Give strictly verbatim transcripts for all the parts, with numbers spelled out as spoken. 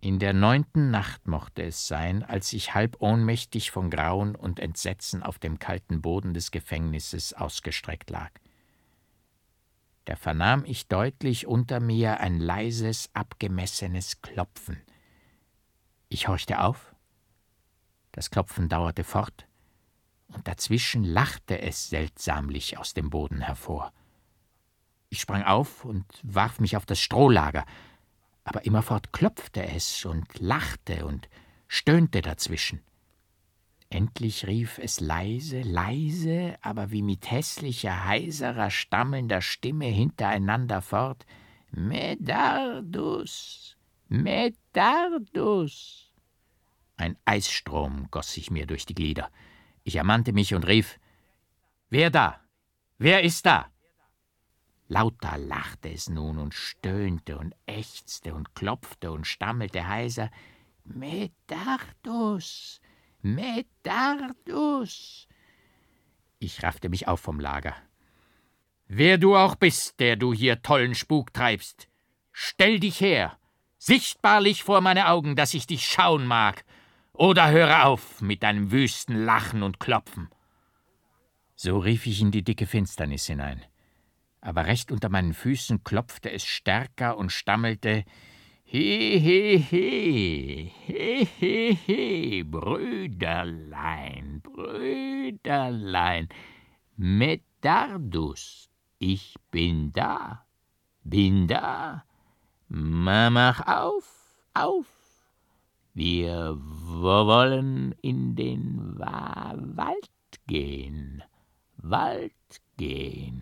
In der neunten Nacht mochte es sein, als ich halb ohnmächtig von Grauen und Entsetzen auf dem kalten Boden des Gefängnisses ausgestreckt lag. Da vernahm ich deutlich unter mir ein leises, abgemessenes Klopfen. Ich horchte auf, das Klopfen dauerte fort, und dazwischen lachte es seltsamlich aus dem Boden hervor. Ich sprang auf und warf mich auf das Strohlager, aber immerfort klopfte es und lachte und stöhnte dazwischen. Endlich rief es leise, leise, aber wie mit hässlicher, heiserer, stammelnder Stimme hintereinander fort: »Medardus, Medardus!« Ein Eisstrom goss sich mir durch die Glieder. Ich ermannte mich und rief: »Wer da? Wer ist da?« Lauter lachte es nun und stöhnte und ächzte und klopfte und stammelte heiser: »Medardus, Medardus!« Ich raffte mich auf vom Lager. »Wer du auch bist, der du hier tollen Spuk treibst, stell dich her, sichtbarlich vor meine Augen, dass ich dich schauen mag, oder höre auf mit deinem wüsten Lachen und Klopfen.« So rief ich in die dicke Finsternis hinein. Aber recht unter meinen Füßen klopfte es stärker und stammelte: »He, he, he, he, he, he, Brüderlein, Brüderlein, Medardus, ich bin da, bin da, mach auf, auf, wir wollen in den Wald gehen, Wald gehen.«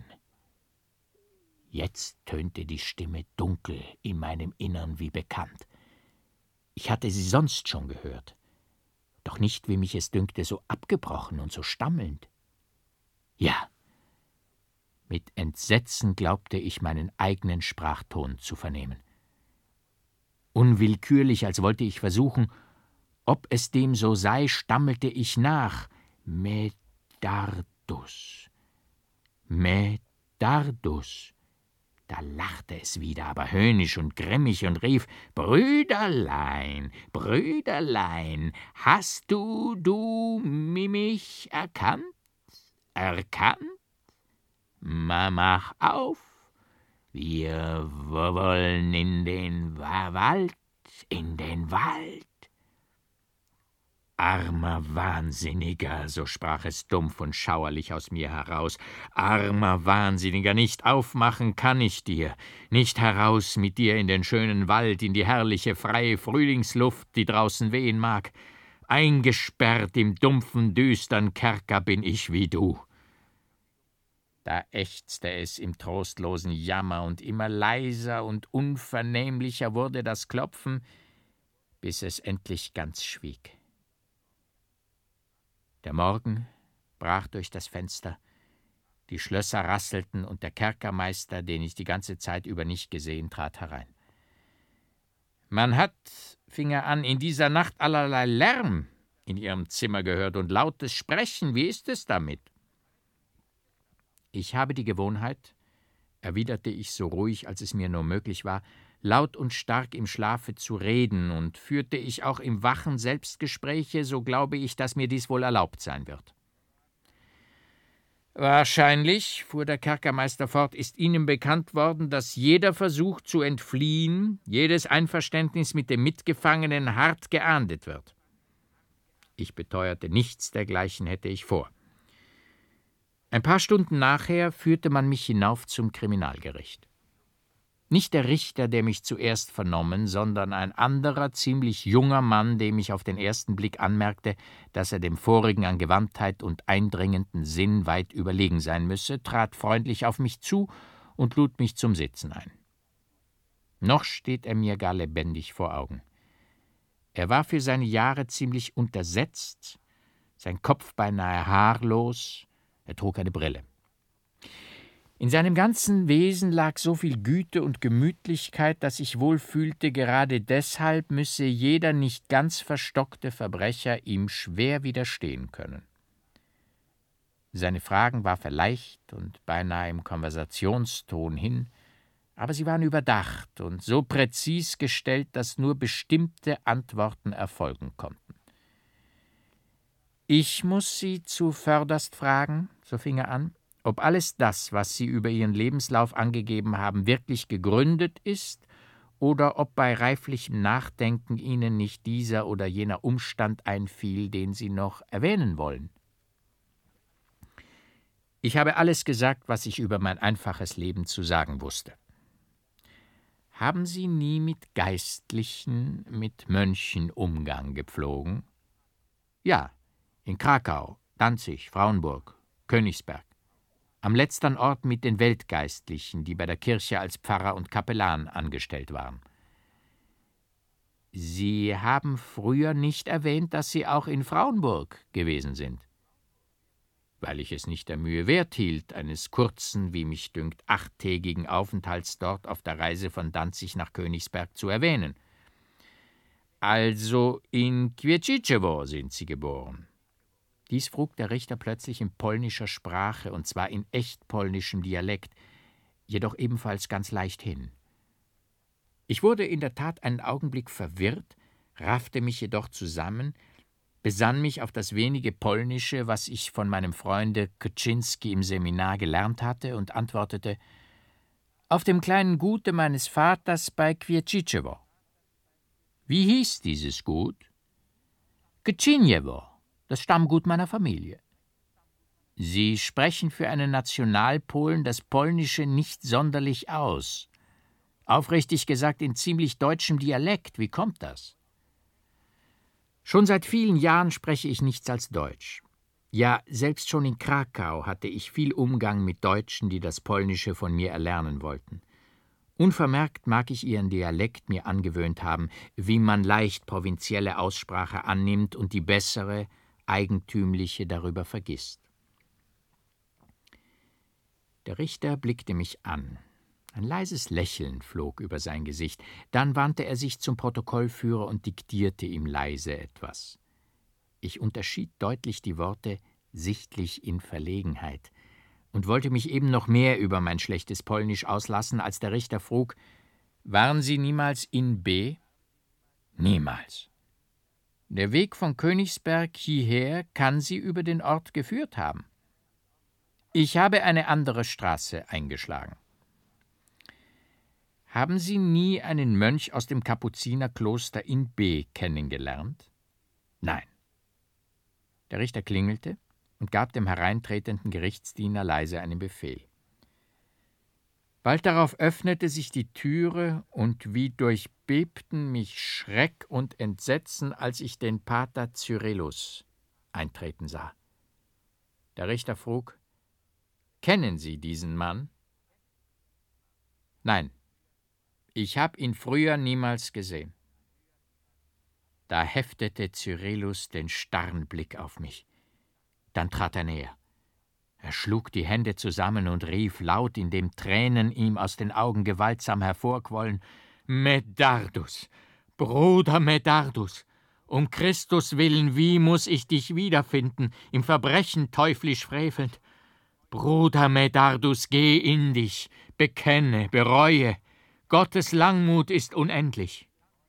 Jetzt tönte die Stimme dunkel in meinem Innern wie bekannt. Ich hatte sie sonst schon gehört, doch nicht, wie mich es dünkte, so abgebrochen und so stammelnd. Ja, mit Entsetzen glaubte ich, meinen eigenen Sprachton zu vernehmen. Unwillkürlich, als wollte ich versuchen, ob es dem so sei, stammelte ich nach: »Medardus, Medardus.« Da lachte es wieder, aber höhnisch und grimmig, und rief: »Brüderlein, Brüderlein, hast du, du mich erkannt, erkannt? Mach auf, wir wollen in den Wald, in den Wald.« »Armer Wahnsinniger«, so sprach es dumpf und schauerlich aus mir heraus, »armer Wahnsinniger, nicht aufmachen kann ich dir, nicht heraus mit dir in den schönen Wald, in die herrliche, freie Frühlingsluft, die draußen wehen mag. Eingesperrt im dumpfen, düstern Kerker bin ich wie du.« Da ächzte es im trostlosen Jammer, und immer leiser und unvernehmlicher wurde das Klopfen, bis es endlich ganz schwieg. Der Morgen brach durch das Fenster, die Schlösser rasselten, und der Kerkermeister, den ich die ganze Zeit über nicht gesehen, trat herein. »Man hat«, fing er an, »in dieser Nacht allerlei Lärm in Ihrem Zimmer gehört und lautes Sprechen. Wie ist es damit?« »Ich habe die Gewohnheit«, erwiderte ich so ruhig, als es mir nur möglich war, »laut und stark im Schlafe zu reden, und führte ich auch im Wachen Selbstgespräche, so glaube ich, dass mir dies wohl erlaubt sein wird.« »Wahrscheinlich«, fuhr der Kerkermeister fort, »ist Ihnen bekannt worden, dass jeder Versuch zu entfliehen, jedes Einverständnis mit dem Mitgefangenen hart geahndet wird.« Ich beteuerte, nichts dergleichen hätte ich vor. Ein paar Stunden nachher führte man mich hinauf zum Kriminalgericht. Nicht der Richter, der mich zuerst vernommen, sondern ein anderer, ziemlich junger Mann, dem ich auf den ersten Blick anmerkte, dass er dem vorigen an Gewandtheit und eindringenden Sinn weit überlegen sein müsse, trat freundlich auf mich zu und lud mich zum Sitzen ein. Noch steht er mir gar lebendig vor Augen. Er war für seine Jahre ziemlich untersetzt, sein Kopf beinahe haarlos, er trug eine Brille. In seinem ganzen Wesen lag so viel Güte und Gemütlichkeit, dass ich wohl fühlte, gerade deshalb müsse jeder nicht ganz verstockte Verbrecher ihm schwer widerstehen können. Seine Fragen warf er leicht und beinahe im Konversationston hin, aber sie waren überdacht und so präzis gestellt, dass nur bestimmte Antworten erfolgen konnten. »Ich muss Sie zuvörderst fragen«, so fing er an, »ob alles das, was Sie über Ihren Lebenslauf angegeben haben, wirklich gegründet ist oder ob bei reiflichem Nachdenken Ihnen nicht dieser oder jener Umstand einfiel, den Sie noch erwähnen wollen.« Ich habe alles gesagt, was ich über mein einfaches Leben zu sagen wusste. »Haben Sie nie mit Geistlichen, mit Mönchen Umgang gepflogen?« »Ja, in Krakau, Danzig, Frauenburg, Königsberg. Am letztern Ort mit den Weltgeistlichen, die bei der Kirche als Pfarrer und Kapellan angestellt waren.« »Sie haben früher nicht erwähnt, dass Sie auch in Frauenburg gewesen sind.« »Weil ich es nicht der Mühe wert hielt, eines kurzen, wie mich dünkt, achttägigen Aufenthalts dort auf der Reise von Danzig nach Königsberg zu erwähnen.« »Also in Kwiecicewo sind Sie geboren?« Dies frug der Richter plötzlich in polnischer Sprache, und zwar in echt polnischem Dialekt, jedoch ebenfalls ganz leicht hin. Ich wurde in der Tat einen Augenblick verwirrt, raffte mich jedoch zusammen, besann mich auf das wenige Polnische, was ich von meinem Freunde Kyczynski im Seminar gelernt hatte, und antwortete: »Auf dem kleinen Gute meines Vaters bei Kwiecicewo.« »Wie hieß dieses Gut?« »Kyczynjewo, das Stammgut meiner Familie.« »Sie sprechen für einen Nationalpolen das Polnische nicht sonderlich aus. Aufrichtig gesagt in ziemlich deutschem Dialekt. Wie kommt das?« »Schon seit vielen Jahren spreche ich nichts als Deutsch. Ja, selbst schon in Krakau hatte ich viel Umgang mit Deutschen, die das Polnische von mir erlernen wollten. Unvermerkt mag ich ihren Dialekt mir angewöhnt haben, wie man leicht provinzielle Aussprache annimmt und die bessere, eigentümliche darüber vergisst.« Der Richter blickte mich an. Ein leises Lächeln flog über sein Gesicht. Dann wandte er sich zum Protokollführer und diktierte ihm leise etwas. Ich unterschied deutlich die Worte »sichtlich in Verlegenheit« und wollte mich eben noch mehr über mein schlechtes Polnisch auslassen, als der Richter frug: »Waren Sie niemals in B?« »Niemals.« »Der Weg von Königsberg hierher kann Sie über den Ort geführt haben.« »Ich habe eine andere Straße eingeschlagen.« »Haben Sie nie einen Mönch aus dem Kapuzinerkloster in B kennengelernt?« »Nein.« Der Richter klingelte und gab dem hereintretenden Gerichtsdiener leise einen Befehl. Bald darauf öffnete sich die Türe, und wie durchbebten mich Schreck und Entsetzen, als ich den Pater Cyrillus eintreten sah. Der Richter frug: »Kennen Sie diesen Mann?« »Nein, ich habe ihn früher niemals gesehen.« Da heftete Cyrillus den starren Blick auf mich. Dann trat er näher. Er schlug die Hände zusammen und rief laut, indem Tränen ihm aus den Augen gewaltsam hervorquollen: »Medardus, Bruder Medardus, um Christus willen, wie muß ich dich wiederfinden, im Verbrechen teuflisch frevelnd? Bruder Medardus, geh in dich, bekenne, bereue, Gottes Langmut ist unendlich.«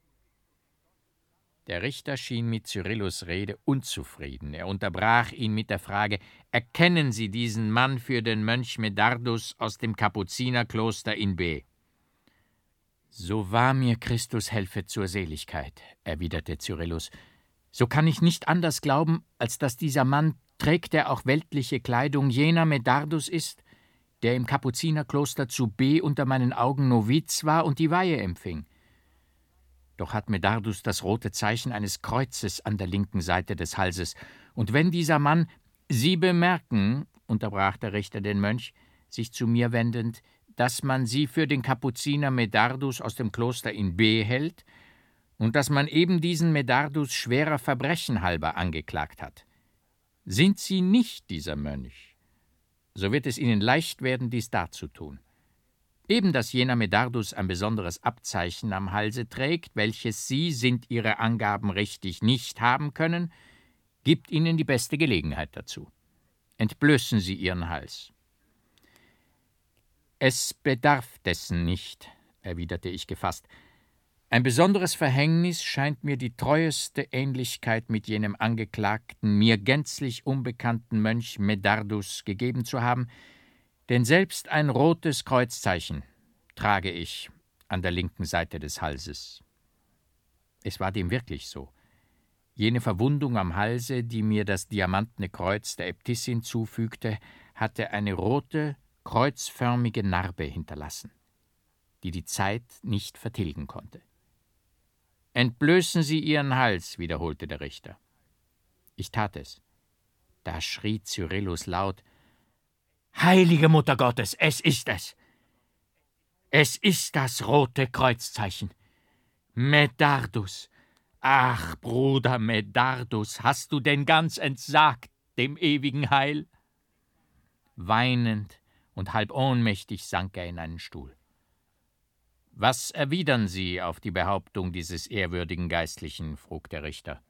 Der Richter schien mit Cyrillus' Rede unzufrieden. Er unterbrach ihn mit der Frage: »Erkennen Sie diesen Mann für den Mönch Medardus aus dem Kapuzinerkloster in B?« »So wahr mir Christus helfe zur Seligkeit«, erwiderte Cyrillus, »so kann ich nicht anders glauben, als dass dieser Mann, trägt er auch weltliche Kleidung, jener Medardus ist, der im Kapuzinerkloster zu B unter meinen Augen Noviz war und die Weihe empfing. Doch hat Medardus das rote Zeichen eines Kreuzes an der linken Seite des Halses. Und wenn dieser Mann, »Sie bemerken«, unterbrach der Richter den Mönch, sich zu mir wendend, »dass man Sie für den Kapuziner Medardus aus dem Kloster in B hält und dass man eben diesen Medardus schwerer Verbrechen halber angeklagt hat. Sind Sie nicht dieser Mönch, so wird es Ihnen leicht werden, dies darzutun. Eben, dass jener Medardus ein besonderes Abzeichen am Halse trägt, welches Sie, sind Ihre Angaben richtig, nicht haben können, gibt Ihnen die beste Gelegenheit dazu. Entblößen Sie Ihren Hals.« »Es bedarf dessen nicht«, erwiderte ich gefasst. »Ein besonderes Verhängnis scheint mir die treueste Ähnlichkeit mit jenem angeklagten, mir gänzlich unbekannten Mönch Medardus gegeben zu haben, denn selbst ein rotes Kreuzzeichen trage ich an der linken Seite des Halses.« Es war dem wirklich so. Jene Verwundung am Halse, die mir das diamantene Kreuz der Äbtissin zufügte, hatte eine rote, kreuzförmige Narbe hinterlassen, die die Zeit nicht vertilgen konnte. »Entblößen Sie Ihren Hals«, wiederholte der Richter. Ich tat es. Da schrie Cyrillus laut: »Heilige Mutter Gottes, es ist es! Es ist das rote Kreuzzeichen! Medardus! Ach, Bruder Medardus, hast du denn ganz entsagt dem ewigen Heil?« Weinend und halb ohnmächtig sank er in einen Stuhl. »Was erwidern Sie auf die Behauptung dieses ehrwürdigen Geistlichen?« frug der Richter.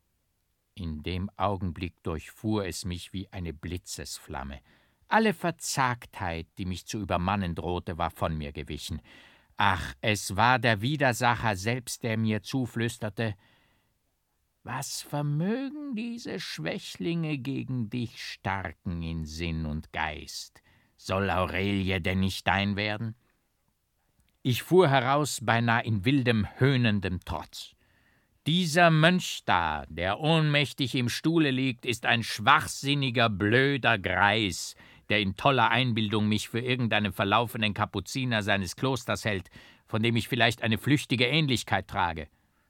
In dem Augenblick durchfuhr es mich wie eine Blitzesflamme. Alle Verzagtheit, die mich zu übermannen drohte, war von mir gewichen. Ach, es war der Widersacher selbst, der mir zuflüsterte: »Was vermögen diese Schwächlinge gegen dich Starken in Sinn und Geist? Soll Aurelie denn nicht dein werden?« Ich fuhr heraus, beinahe in wildem, höhnendem Trotz. »Dieser Mönch da, der ohnmächtig im Stuhle liegt, ist ein schwachsinniger, blöder Greis, der in toller Einbildung mich für irgendeinen verlaufenen Kapuziner seines Klosters hält, von dem ich vielleicht eine flüchtige Ähnlichkeit trage.«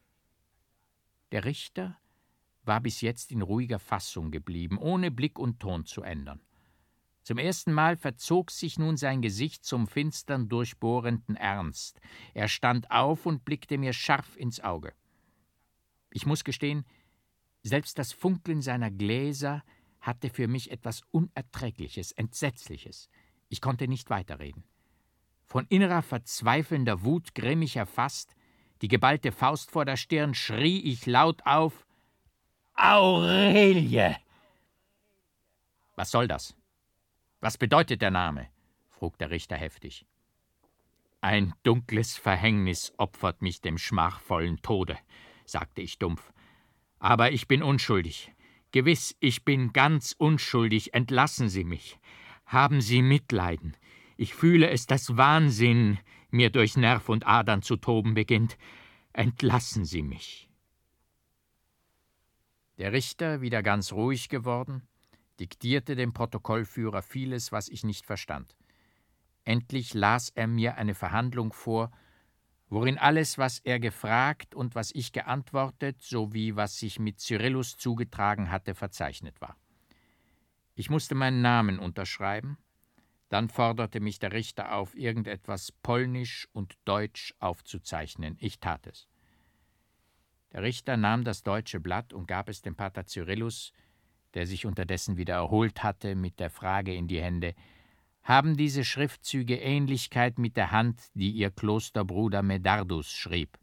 Der Richter war bis jetzt in ruhiger Fassung geblieben, ohne Blick und Ton zu ändern. Zum ersten Mal verzog sich nun sein Gesicht zum finstern, durchbohrenden Ernst. Er stand auf und blickte mir scharf ins Auge. Ich muss gestehen, selbst das Funkeln seiner Gläser hatte für mich etwas Unerträgliches, Entsetzliches. Ich konnte nicht weiterreden. Von innerer, verzweifelnder Wut grimmig erfasst, die geballte Faust vor der Stirn, schrie ich laut auf: »Aurelie!« »Was soll das? Was bedeutet der Name?« frug der Richter heftig. »Ein dunkles Verhängnis opfert mich dem schmachvollen Tode«, sagte ich dumpf. »Aber ich bin unschuldig. Gewiss, ich bin ganz unschuldig. Entlassen Sie mich. Haben Sie Mitleiden. Ich fühle es, dass Wahnsinn mir durch Nerv und Adern zu toben beginnt. Entlassen Sie mich.« Der Richter, wieder ganz ruhig geworden, diktierte dem Protokollführer vieles, was ich nicht verstand. Endlich las er mir eine Verhandlung vor, worin alles, was er gefragt und was ich geantwortet, sowie was sich mit Cyrillus zugetragen hatte, verzeichnet war. Ich musste meinen Namen unterschreiben, dann forderte mich der Richter auf, irgendetwas Polnisch und Deutsch aufzuzeichnen. Ich tat es. Der Richter nahm das deutsche Blatt und gab es dem Pater Cyrillus, der sich unterdessen wieder erholt hatte, mit der Frage in die Hände: »Haben diese Schriftzüge Ähnlichkeit mit der Hand, die Ihr Klosterbruder Medardus schrieb?«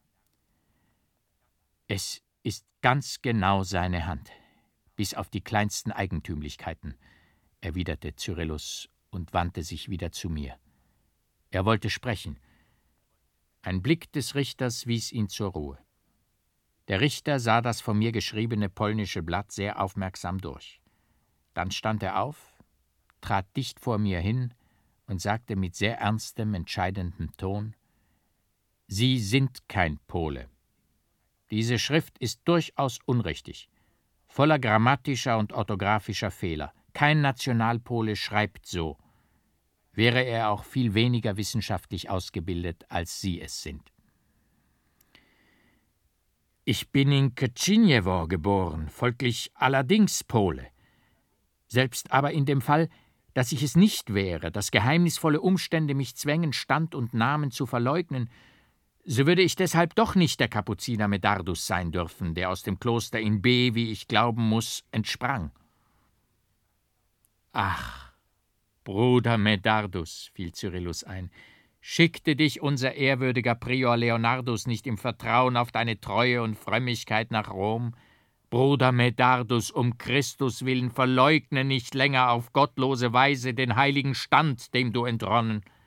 »Es ist ganz genau seine Hand, bis auf die kleinsten Eigentümlichkeiten«, erwiderte Cyrillus und wandte sich wieder zu mir. Er wollte sprechen. Ein Blick des Richters wies ihn zur Ruhe. Der Richter sah das von mir geschriebene polnische Blatt sehr aufmerksam durch. Dann stand er auf, trat dicht vor mir hin und sagte mit sehr ernstem, entscheidendem Ton: »Sie sind kein Pole. Diese Schrift ist durchaus unrichtig, voller grammatischer und orthografischer Fehler. Kein Nationalpole schreibt so, wäre er auch viel weniger wissenschaftlich ausgebildet, als Sie es sind. Ich bin in Krzyczniewo geboren, folglich allerdings Pole. Selbst aber in dem Fall, dass ich es nicht wäre, dass geheimnisvolle Umstände mich zwängen, Stand und Namen zu verleugnen, so würde ich deshalb doch nicht der Kapuziner Medardus sein dürfen, der aus dem Kloster in B, wie ich glauben muss, entsprang.« »Ach, Bruder Medardus«, fiel Cyrillus ein, »schickte dich unser ehrwürdiger Prior Leonardus nicht im Vertrauen auf deine Treue und Frömmigkeit nach Rom? Bruder Medardus, um Christus willen, verleugne nicht länger auf gottlose Weise den heiligen Stand, dem du entronnen.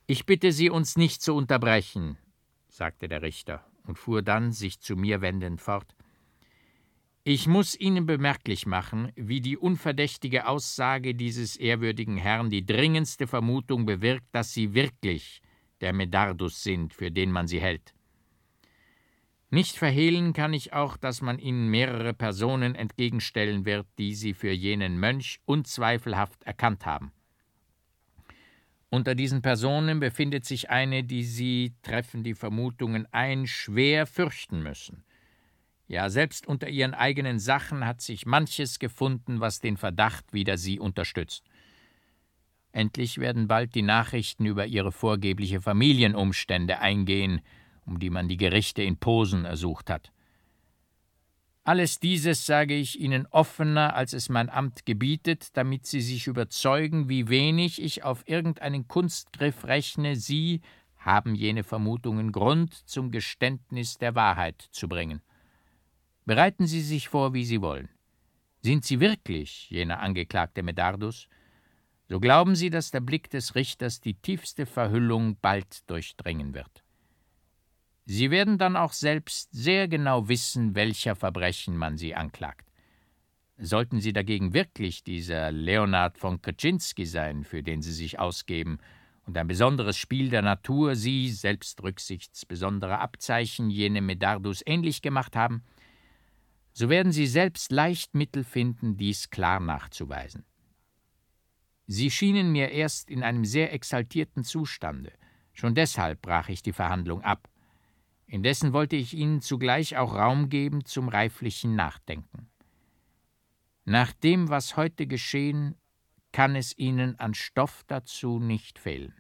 »Ich bitte Sie, uns nicht zu unterbrechen«, sagte der Richter und fuhr dann, sich zu mir wendend, fort. »Ich muss Ihnen bemerklich machen, wie die unverdächtige Aussage dieses ehrwürdigen Herrn die dringendste Vermutung bewirkt, dass Sie wirklich der Medardus sind, für den man Sie hält. Nicht verhehlen kann ich auch, dass man Ihnen mehrere Personen entgegenstellen wird, die Sie für jenen Mönch unzweifelhaft erkannt haben. Unter diesen Personen befindet sich eine, die Sie, treffen die Vermutungen ein, schwer fürchten müssen. Ja, selbst unter Ihren eigenen Sachen hat sich manches gefunden, was den Verdacht wider Sie unterstützt. Endlich werden bald die Nachrichten über Ihre vorgebliche Familienumstände eingehen, um die man die Gerichte in Posen ersucht hat. Alles dieses sage ich Ihnen offener, als es mein Amt gebietet, damit Sie sich überzeugen, wie wenig ich auf irgendeinen Kunstgriff rechne, Sie haben jene Vermutungen Grund, zum Geständnis der Wahrheit zu bringen. Bereiten Sie sich vor, wie Sie wollen. Sind Sie wirklich jener Angeklagte Medardus, so glauben Sie, dass der Blick des Richters die tiefste Verhüllung bald durchdringen wird. Sie werden dann auch selbst sehr genau wissen, welcher Verbrechen man Sie anklagt. Sollten Sie dagegen wirklich dieser Leonard von Krczynski sein, für den Sie sich ausgeben, und ein besonderes Spiel der Natur Sie, selbst rücksichts besonderer Abzeichen, jenem Medardus ähnlich gemacht haben, so werden Sie selbst leicht Mittel finden, dies klar nachzuweisen. Sie schienen mir erst in einem sehr exaltierten Zustande. Schon deshalb brach ich die Verhandlung ab. Indessen wollte ich Ihnen zugleich auch Raum geben zum reiflichen Nachdenken. Nach dem, was heute geschehen, kann es Ihnen an Stoff dazu nicht fehlen.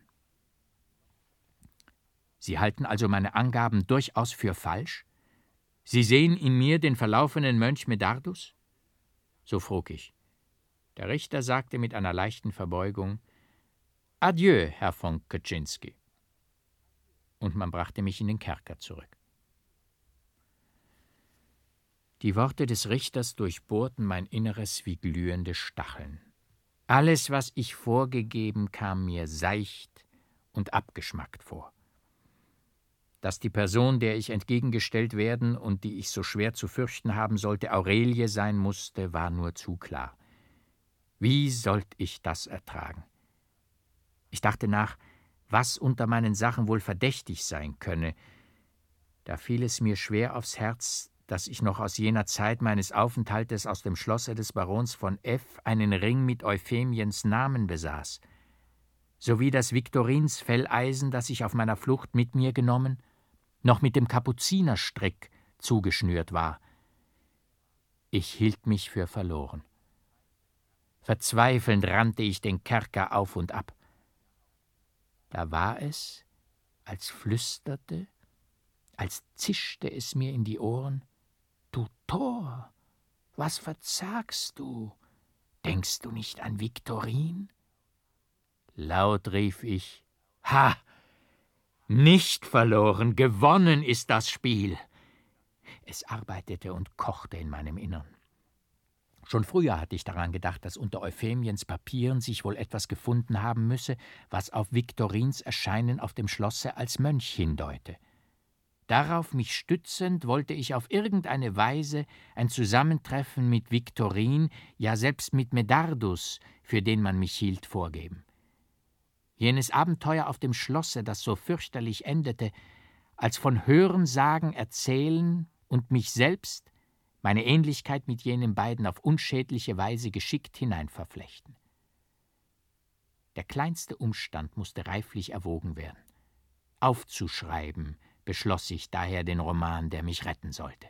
Sie halten also meine Angaben durchaus für falsch? Sie sehen in mir den verlaufenen Mönch Medardus? So frug ich. Der Richter sagte mit einer leichten Verbeugung: »Adieu, Herr von Krczynski.« Und man brachte mich in den Kerker zurück. Die Worte des Richters durchbohrten mein Inneres wie glühende Stacheln. Alles, was ich vorgegeben, kam mir seicht und abgeschmackt vor. Dass die Person, der ich entgegengestellt werden und die ich so schwer zu fürchten haben sollte, Aurelie sein musste, war nur zu klar. Wie sollte ich das ertragen? Ich dachte nach, was unter meinen Sachen wohl verdächtig sein könne. Da fiel es mir schwer aufs Herz, dass ich noch aus jener Zeit meines Aufenthaltes aus dem Schlosse des Barons von F. einen Ring mit Euphemiens Namen besaß, sowie das Viktorins Felleisen, das ich auf meiner Flucht mit mir genommen, noch mit dem Kapuzinerstrick zugeschnürt war. Ich hielt mich für verloren. Verzweifelnd rannte ich den Kerker auf und ab. Da war es, als flüsterte, als zischte es mir in die Ohren: »Du Tor, was verzagst du? Denkst du nicht an Viktorin?« Laut rief ich: »Ha! Nicht verloren, gewonnen ist das Spiel!« Es arbeitete und kochte in meinem Innern. Schon früher hatte ich daran gedacht, dass unter Euphemiens Papieren sich wohl etwas gefunden haben müsse, was auf Viktorins Erscheinen auf dem Schlosse als Mönch hindeute. Darauf mich stützend, wollte ich auf irgendeine Weise ein Zusammentreffen mit Viktorin, ja selbst mit Medardus, für den man mich hielt, vorgeben. Jenes Abenteuer auf dem Schlosse, das so fürchterlich endete, als von Hörensagen erzählen und mich selbst, meine Ähnlichkeit mit jenen beiden auf unschädliche Weise geschickt hineinverflechten. Der kleinste Umstand musste reiflich erwogen werden. Aufzuschreiben beschloss ich daher den Roman, der mich retten sollte.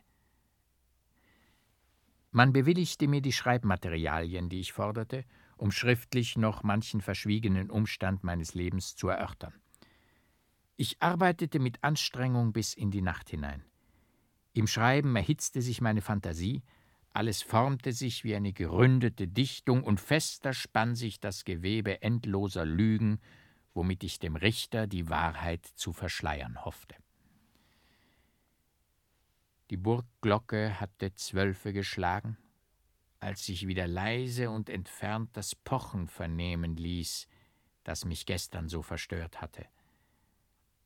Man bewilligte mir die Schreibmaterialien, die ich forderte, um schriftlich noch manchen verschwiegenen Umstand meines Lebens zu erörtern. Ich arbeitete mit Anstrengung bis in die Nacht hinein. Im Schreiben erhitzte sich meine Fantasie, alles formte sich wie eine geründete Dichtung und fester spann sich das Gewebe endloser Lügen, womit ich dem Richter die Wahrheit zu verschleiern hoffte. Die Burgglocke hatte Zwölfe geschlagen, als sich wieder leise und entfernt das Pochen vernehmen ließ, das mich gestern so verstört hatte.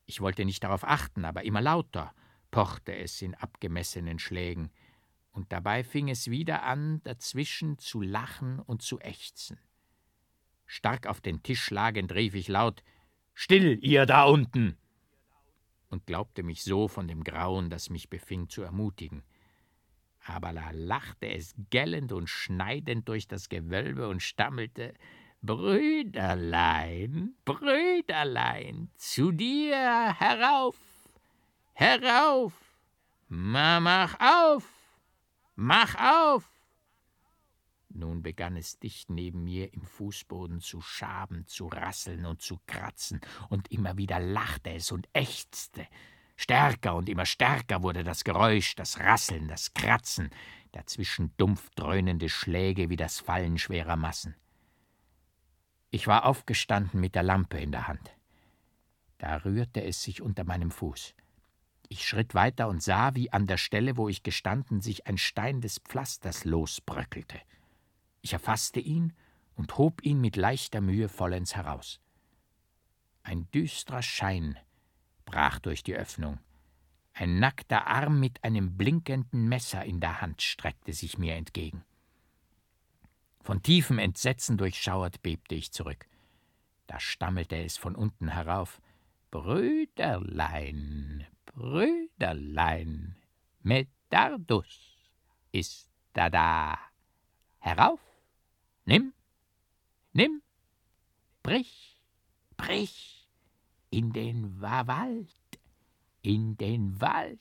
Ich wollte nicht darauf achten, aber immer lauter pochte es in abgemessenen Schlägen, und dabei fing es wieder an, dazwischen zu lachen und zu ächzen. Stark auf den Tisch schlagend rief ich laut: »Still, ihr da unten!« und glaubte mich so von dem Grauen, das mich befing, zu ermutigen. Aber da lachte es gellend und schneidend durch das Gewölbe und stammelte: »Brüderlein, Brüderlein, zu dir herauf, herauf, ma, mach auf, mach auf!« Nun begann es dicht neben mir im Fußboden zu schaben, zu rasseln und zu kratzen, und immer wieder lachte es und ächzte. Stärker und immer stärker wurde das Geräusch, das Rasseln, das Kratzen, dazwischen dumpf dröhnende Schläge wie das Fallen schwerer Massen. Ich war aufgestanden mit der Lampe in der Hand. Da rührte es sich unter meinem Fuß. Ich schritt weiter und sah, wie an der Stelle, wo ich gestanden, sich ein Stein des Pflasters losbröckelte. Ich erfasste ihn und hob ihn mit leichter Mühe vollends heraus. Ein düsterer Schein brach durch die Öffnung. Ein nackter Arm mit einem blinkenden Messer in der Hand streckte sich mir entgegen. Von tiefem Entsetzen durchschauert bebte ich zurück. Da stammelte es von unten herauf: »Brüderlein, Brüderlein, Medardus ist da da. Herauf, nimm, nimm, brich, brich, in den Wald, in den Wald.«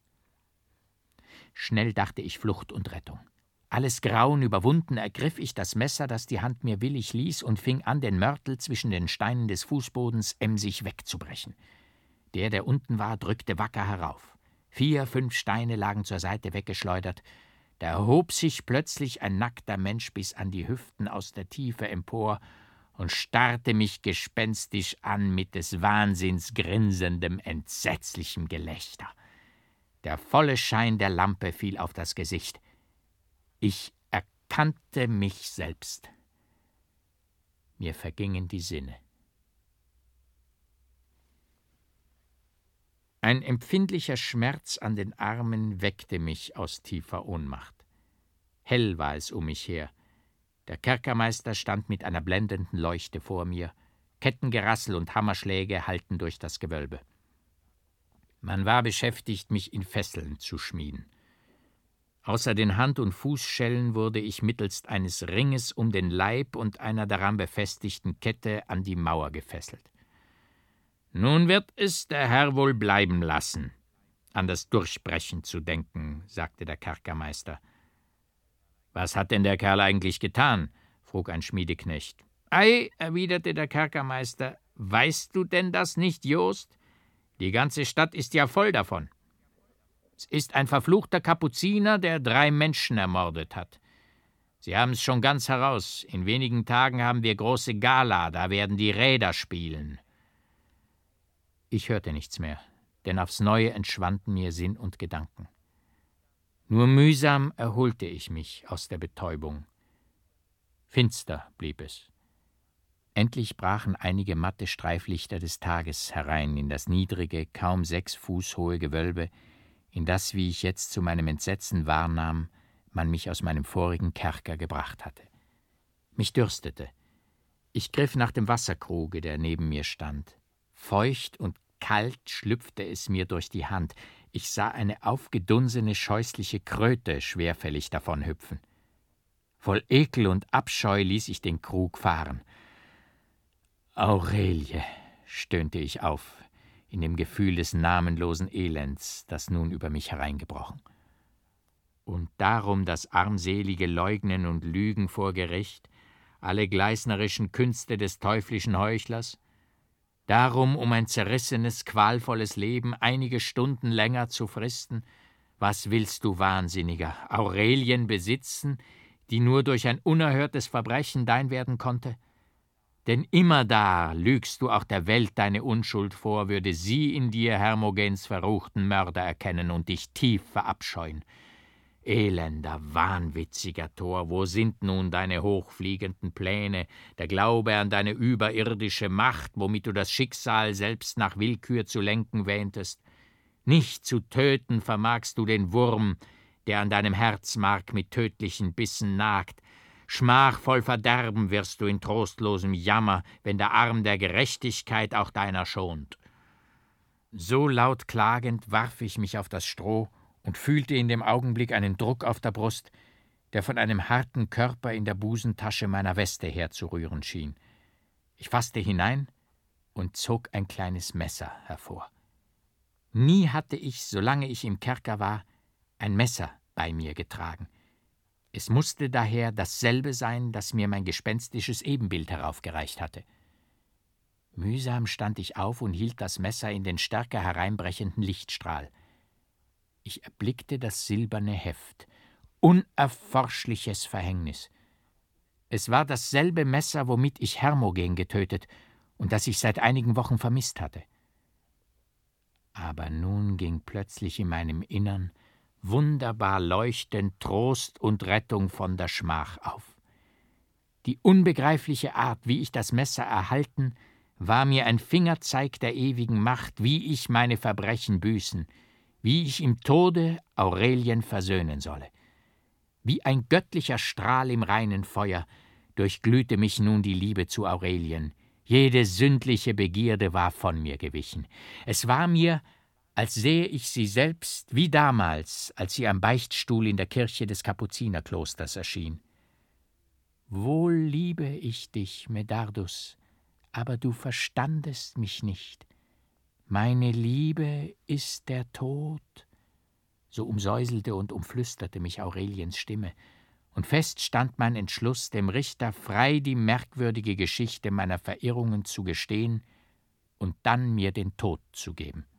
Schnell dachte ich Flucht und Rettung. Alles Grauen überwunden, ergriff ich das Messer, das die Hand mir willig ließ, und fing an, den Mörtel zwischen den Steinen des Fußbodens emsig wegzubrechen. Der, der unten war, drückte wacker herauf. Vier, fünf Steine lagen zur Seite weggeschleudert. Da erhob sich plötzlich ein nackter Mensch bis an die Hüften aus der Tiefe empor und starrte mich gespenstisch an mit des Wahnsinns grinsendem, entsetzlichem Gelächter. Der volle Schein der Lampe fiel auf das Gesicht. Ich erkannte mich selbst. Mir vergingen die Sinne. Ein empfindlicher Schmerz an den Armen weckte mich aus tiefer Ohnmacht. Hell war es um mich her. Der Kerkermeister stand mit einer blendenden Leuchte vor mir. Kettengerassel und Hammerschläge hallten durch das Gewölbe. Man war beschäftigt, mich in Fesseln zu schmieden. Außer den Hand- und Fußschellen wurde ich mittelst eines Ringes um den Leib und einer daran befestigten Kette an die Mauer gefesselt. »Nun wird es der Herr wohl bleiben lassen, an das Durchbrechen zu denken«, sagte der Kerkermeister. »Was hat denn der Kerl eigentlich getan?« frug ein Schmiedeknecht. »Ei«, erwiderte der Kerkermeister, »weißt du denn das nicht, Jost? Die ganze Stadt ist ja voll davon. Es ist ein verfluchter Kapuziner, der drei Menschen ermordet hat. Sie haben es schon ganz heraus. In wenigen Tagen haben wir große Gala, da werden die Räder spielen.« Ich hörte nichts mehr, denn aufs Neue entschwanden mir Sinn und Gedanken. Nur mühsam erholte ich mich aus der Betäubung. Finster blieb es. Endlich brachen einige matte Streiflichter des Tages herein in das niedrige, kaum sechs Fuß hohe Gewölbe, in das, wie ich jetzt zu meinem Entsetzen wahrnahm, man mich aus meinem vorigen Kerker gebracht hatte. Mich dürstete. Ich griff nach dem Wasserkruge, der neben mir stand. Feucht und kalt schlüpfte es mir durch die Hand. Ich sah eine aufgedunsene, scheußliche Kröte schwerfällig davonhüpfen. Voll Ekel und Abscheu ließ ich den Krug fahren. »Aurelie«, stöhnte ich auf, in dem Gefühl des namenlosen Elends, das nun über mich hereingebrochen. Und darum das armselige Leugnen und Lügen vor Gericht, alle gleisnerischen Künste des teuflischen Heuchlers? Darum, um ein zerrissenes, qualvolles Leben einige Stunden länger zu fristen? Was willst du, Wahnsinniger, Aurelien besitzen, die nur durch ein unerhörtes Verbrechen dein werden konnte? Denn immerdar lügst du auch der Welt deine Unschuld vor, würde sie in dir Hermogens verruchten Mörder erkennen und dich tief verabscheuen. Elender, wahnwitziger Tor, wo sind nun deine hochfliegenden Pläne, der Glaube an deine überirdische Macht, womit du das Schicksal selbst nach Willkür zu lenken wähntest? Nicht zu töten vermagst du den Wurm, der an deinem Herzmark mit tödlichen Bissen nagt. Schmachvoll verderben wirst du in trostlosem Jammer, wenn der Arm der Gerechtigkeit auch deiner schont. So laut klagend warf ich mich auf das Stroh und fühlte in dem Augenblick einen Druck auf der Brust, der von einem harten Körper in der Busentasche meiner Weste herzurühren schien. Ich fasste hinein und zog ein kleines Messer hervor. Nie hatte ich, solange ich im Kerker war, ein Messer bei mir getragen. Es musste daher dasselbe sein, das mir mein gespenstisches Ebenbild heraufgereicht hatte. Mühsam stand ich auf und hielt das Messer in den stärker hereinbrechenden Lichtstrahl. Ich erblickte das silberne Heft. Unerforschliches Verhängnis. Es war dasselbe Messer, womit ich Hermogen getötet und das ich seit einigen Wochen vermisst hatte. Aber nun ging plötzlich in meinem Innern wunderbar leuchtend Trost und Rettung von der Schmach auf. Die unbegreifliche Art, wie ich das Messer erhalten, war mir ein Fingerzeig der ewigen Macht, wie ich meine Verbrechen büßen, wie ich im Tode Aurelien versöhnen solle. Wie ein göttlicher Strahl im reinen Feuer durchglühte mich nun die Liebe zu Aurelien. Jede sündliche Begierde war von mir gewichen. Es war mir, als sähe ich sie selbst wie damals, als sie am Beichtstuhl in der Kirche des Kapuzinerklosters erschien. Wohl liebe ich dich, Medardus, aber du verstandest mich nicht. Meine Liebe ist der Tod. So umsäuselte und umflüsterte mich Aureliens Stimme, und fest stand mein Entschluss, dem Richter frei die merkwürdige Geschichte meiner Verirrungen zu gestehen und dann mir den Tod zu geben.